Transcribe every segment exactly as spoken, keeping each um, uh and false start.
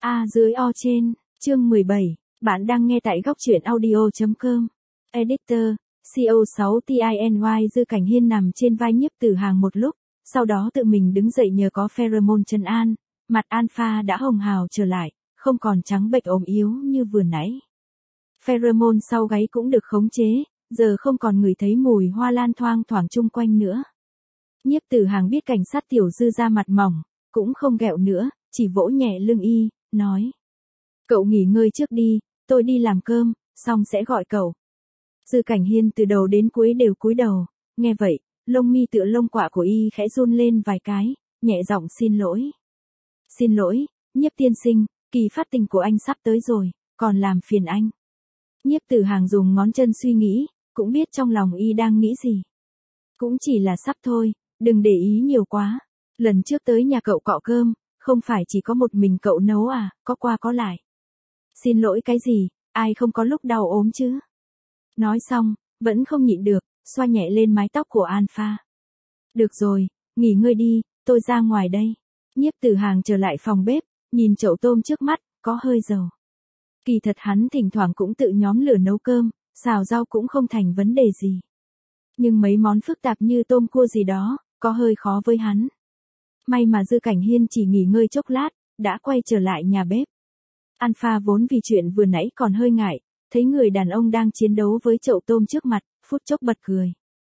A dưới O trên, chương mười bảy, bạn đang nghe tại góc truyện audio.com. Editor, C O sáu T I N Y Dư Cảnh Hiên nằm trên vai Nhiếp Tử Hàng một lúc, sau đó tự mình đứng dậy nhờ có pheromone trấn an, mặt Alpha đã hồng hào trở lại, không còn trắng bệch ốm yếu như vừa nãy. Pheromone sau gáy cũng được khống chế, giờ không còn ngửi thấy mùi hoa lan thoang thoảng chung quanh nữa. Nhiếp Tử Hàng biết cảnh sát tiểu Dư ra mặt mỏng, cũng không ghẹo nữa, chỉ vỗ nhẹ lưng y, nói. Cậu nghỉ ngơi trước đi, tôi đi làm cơm, xong sẽ gọi cậu. Dư Cảnh Hiên từ đầu đến cuối đều cúi đầu, nghe vậy, lông mi tựa lông quạ của y khẽ run lên vài cái, nhẹ giọng xin lỗi. Xin lỗi, Nhiếp tiên sinh, kỳ phát tình của anh sắp tới rồi, còn làm phiền anh. Nhiếp Tử Hàng dùng ngón chân suy nghĩ, cũng biết trong lòng y đang nghĩ gì. Cũng chỉ là sắp thôi, đừng để ý nhiều quá. Lần trước tới nhà cậu cọ cơm, không phải chỉ có một mình cậu nấu à, có qua có lại. Xin lỗi cái gì, ai không có lúc đau ốm chứ. Nói xong, vẫn không nhịn được, xoa nhẹ lên mái tóc của Alpha. Được rồi, nghỉ ngơi đi, tôi ra ngoài đây. Nhiếp Tử Hàng trở lại phòng bếp, nhìn chậu tôm trước mắt, có hơi dầu. Kỳ thật hắn thỉnh thoảng cũng tự nhóm lửa nấu cơm, xào rau cũng không thành vấn đề gì. Nhưng mấy món phức tạp như tôm cua gì đó, có hơi khó với hắn. May mà Dư Cảnh Hiên chỉ nghỉ ngơi chốc lát, đã quay trở lại nhà bếp. Alpha vốn vì chuyện vừa nãy còn hơi ngại, thấy người đàn ông đang chiến đấu với chậu tôm trước mặt, phút chốc bật cười.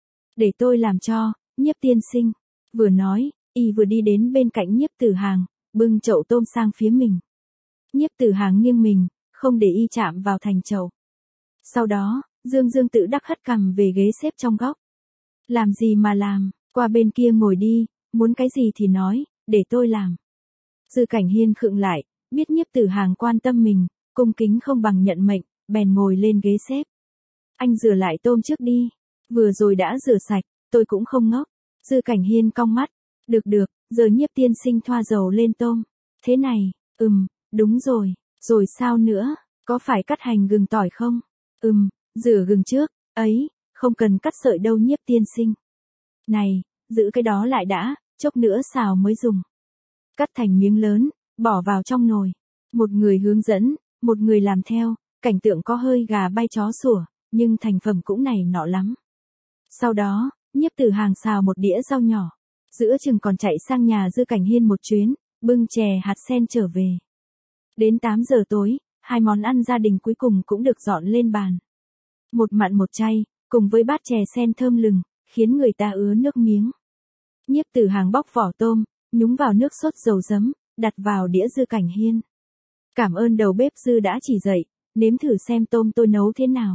Để tôi làm cho, Nhiếp tiên sinh. Vừa nói, y vừa đi đến bên cạnh Nhiếp Tử Hàng, bưng chậu tôm sang phía mình. Nhiếp Tử Hàng nghiêng mình, không để y chạm vào thành chậu. Sau đó, Dương Dương tự đắc hất cằm về ghế xếp trong góc. Làm gì mà làm, qua bên kia ngồi đi, muốn cái gì thì nói, để tôi làm. Dư Cảnh Hiên khựng lại, biết Nhiếp Tử Hàng quan tâm mình, cung kính không bằng nhận mệnh, bèn ngồi lên ghế xếp. Anh rửa lại tôm trước đi, vừa rồi đã rửa sạch, tôi cũng không ngốc. Dư Cảnh Hiên cong mắt, được được, giờ Nhiếp tiên sinh thoa dầu lên tôm. Thế này, ừm, đúng rồi, rồi sao nữa, có phải cắt hành gừng tỏi không? Ừm, rửa gừng trước, ấy, không cần cắt sợi đâu Nhiếp tiên sinh. Này, giữ cái đó lại đã, chốc nữa xào mới dùng. Cắt thành miếng lớn, bỏ vào trong nồi. Một người hướng dẫn, một người làm theo, cảnh tượng có hơi gà bay chó sủa, nhưng thành phẩm cũng này nọ lắm. Sau đó, Nhiếp Tử Hàng xào một đĩa rau nhỏ. Giữa chừng còn chạy sang nhà Dư Cảnh Hiên một chuyến, bưng chè hạt sen trở về. Đến tám giờ tối, hai món ăn gia đình cuối cùng cũng được dọn lên bàn. Một mặn một chay, cùng với bát chè sen thơm lừng, khiến người ta ứa nước miếng. Nhiếp Tử Hàng bóc vỏ tôm, nhúng vào nước sốt dầu giấm, đặt vào đĩa Dư Cảnh Hiên. Cảm ơn đầu bếp Dư đã chỉ dạy, nếm thử xem tôm tôi nấu thế nào.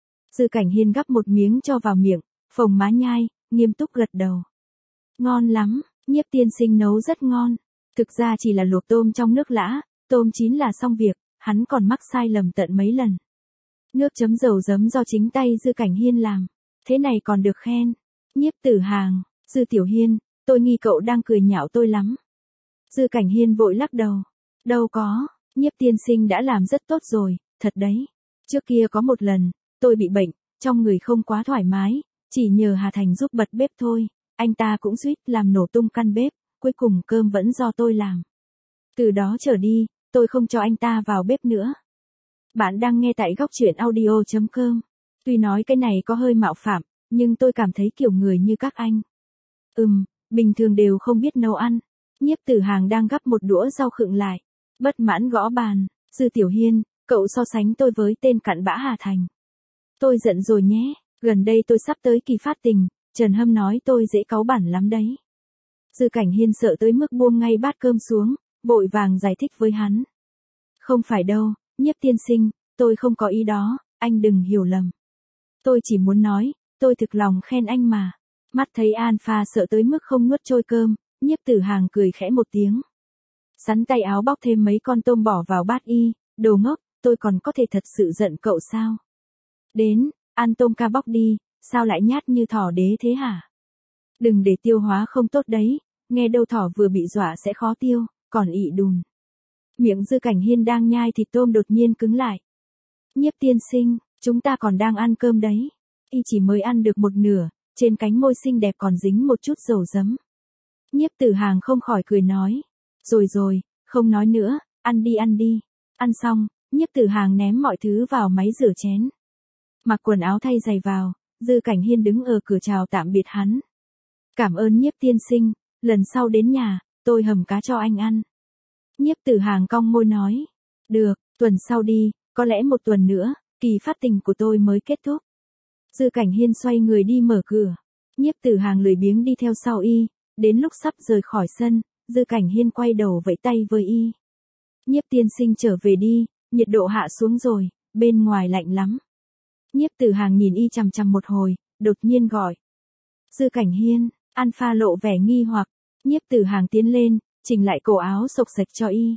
Dư Cảnh Hiên gắp một miếng cho vào miệng, phồng má nhai, nghiêm túc gật đầu. Ngon lắm, Nhiếp tiên sinh nấu rất ngon. Thực ra chỉ là luộc tôm trong nước lã, tôm chín là xong việc, hắn còn mắc sai lầm tận mấy lần. Nước chấm dầu giấm do chính tay Dư Cảnh Hiên làm, thế này còn được khen. Nhiếp Tử Hàng, Dư Tiểu Hiên, tôi nghi cậu đang cười nhạo tôi lắm. Dư Cảnh Hiên vội lắc đầu. Đâu có, Nhiếp tiên sinh đã làm rất tốt rồi, thật đấy. Trước kia có một lần, tôi bị bệnh, trong người không quá thoải mái, chỉ nhờ Hà Thành giúp bật bếp thôi, anh ta cũng suýt làm nổ tung căn bếp, cuối cùng cơm vẫn do tôi làm. Từ đó trở đi, tôi không cho anh ta vào bếp nữa. Bạn đang nghe tại góc truyện audio.com. Tuy nói cái này có hơi mạo phạm, nhưng tôi cảm thấy kiểu người như các anh. Ừm, bình thường đều không biết nấu ăn. Nhiếp Tử Hàng đang gắp một đũa rau khựng lại. Bất mãn gõ bàn. Dư Tiểu Hiên, cậu so sánh tôi với tên cặn bã Hà Thành. Tôi giận rồi nhé, gần đây tôi sắp tới kỳ phát tình, Trần Hâm nói tôi dễ cáu bản lắm đấy. Dư Cảnh Hiên sợ tới mức buông ngay bát cơm xuống, vội vàng giải thích với hắn. Không phải đâu, Nhiếp tiên sinh, tôi không có ý đó, anh đừng hiểu lầm. Tôi chỉ muốn nói, tôi thực lòng khen anh mà. Mắt thấy Alpha sợ tới mức không nuốt trôi cơm, Nhiếp Tử Hàng cười khẽ một tiếng. Sắn tay áo bóc thêm mấy con tôm bỏ vào bát y, đồ ngốc, tôi còn có thể thật sự giận cậu sao? Đến, ăn tôm ca bóc đi, sao lại nhát như thỏ đế thế hả? Đừng để tiêu hóa không tốt đấy, nghe đâu thỏ vừa bị dọa sẽ khó tiêu, còn ị đùn. Miệng Dư Cảnh Hiên đang nhai thịt tôm đột nhiên cứng lại. Nhiếp tiên sinh, chúng ta còn đang ăn cơm đấy. Y chỉ mới ăn được một nửa, trên cánh môi xinh đẹp còn dính một chút dầu giấm. Nhiếp Tử Hàng không khỏi cười nói. Rồi rồi, không nói nữa, ăn đi ăn đi. Ăn xong, Nhiếp Tử Hàng ném mọi thứ vào máy rửa chén. Mặc quần áo thay giày vào, Dư Cảnh Hiên đứng ở cửa chào tạm biệt hắn. Cảm ơn Nhiếp tiên sinh, lần sau đến nhà, tôi hầm cá cho anh ăn. Nhiếp Tử Hàng cong môi nói. Được, tuần sau đi, có lẽ một tuần nữa, kỳ phát tình của tôi mới kết thúc. Dư Cảnh Hiên xoay người đi mở cửa. Nhiếp Tử Hàng lười biếng đi theo sau y, đến lúc sắp rời khỏi sân, Dư Cảnh Hiên quay đầu vẫy tay với y. Nhiếp tiên sinh trở về đi, nhiệt độ hạ xuống rồi, bên ngoài lạnh lắm. Nhiếp Tử Hàng nhìn y chằm chằm một hồi, đột nhiên gọi. Dư Cảnh Hiên, Alpha lộ vẻ nghi hoặc, Nhiếp Tử Hàng tiến lên, chỉnh lại cổ áo xộc xệch cho y.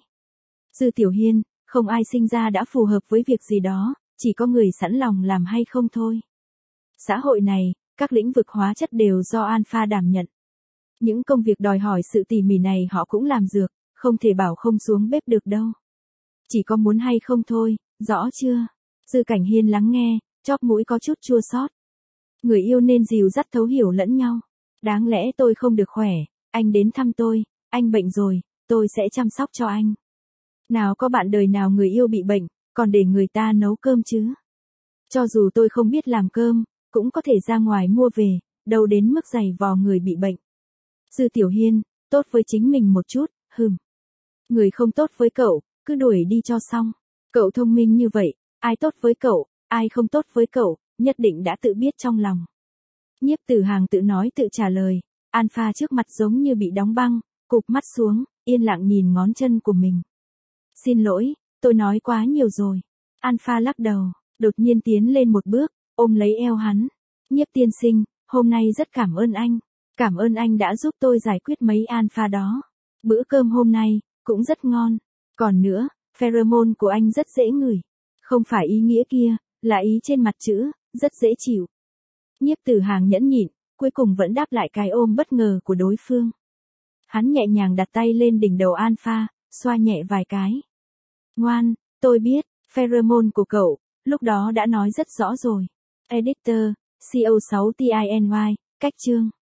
Dư Tiểu Hiên, không ai sinh ra đã phù hợp với việc gì đó, chỉ có người sẵn lòng làm hay không thôi. Xã hội này, các lĩnh vực hóa chất đều do Alpha đảm nhận. Những công việc đòi hỏi sự tỉ mỉ này họ cũng làm dược, không thể bảo không xuống bếp được đâu. Chỉ có muốn hay không thôi, rõ chưa? Dư Cảnh Hiên lắng nghe, chóp mũi có chút chua xót. Người yêu nên dìu dắt thấu hiểu lẫn nhau. Đáng lẽ tôi không được khỏe, anh đến thăm tôi, anh bệnh rồi, tôi sẽ chăm sóc cho anh. Nào có bạn đời nào người yêu bị bệnh, còn để người ta nấu cơm chứ? Cho dù tôi không biết làm cơm, cũng có thể ra ngoài mua về, đâu đến mức giày vò người bị bệnh. Dư Tiểu Hiên, tốt với chính mình một chút, hừm. Người không tốt với cậu, cứ đuổi đi cho xong. Cậu thông minh như vậy, ai tốt với cậu, ai không tốt với cậu, nhất định đã tự biết trong lòng. Nhiếp Tử Hàng tự nói tự trả lời, Alpha trước mặt giống như bị đóng băng, cụp mắt xuống, yên lặng nhìn ngón chân của mình. Xin lỗi, tôi nói quá nhiều rồi. Alpha lắc đầu, đột nhiên tiến lên một bước, ôm lấy eo hắn. Nhiếp tiên sinh, hôm nay rất cảm ơn anh. Cảm ơn anh đã giúp tôi giải quyết mấy Alpha đó. Bữa cơm hôm nay, cũng rất ngon. Còn nữa, pheromone của anh rất dễ ngửi. Không phải ý nghĩa kia, là ý trên mặt chữ, rất dễ chịu. Nhiếp Tử Hàng nhẫn nhịn, cuối cùng vẫn đáp lại cái ôm bất ngờ của đối phương. Hắn nhẹ nhàng đặt tay lên đỉnh đầu Alpha, xoa nhẹ vài cái. Ngoan, tôi biết, pheromone của cậu, lúc đó đã nói rất rõ rồi. Editor, C O sáu T I N Y, cách chương.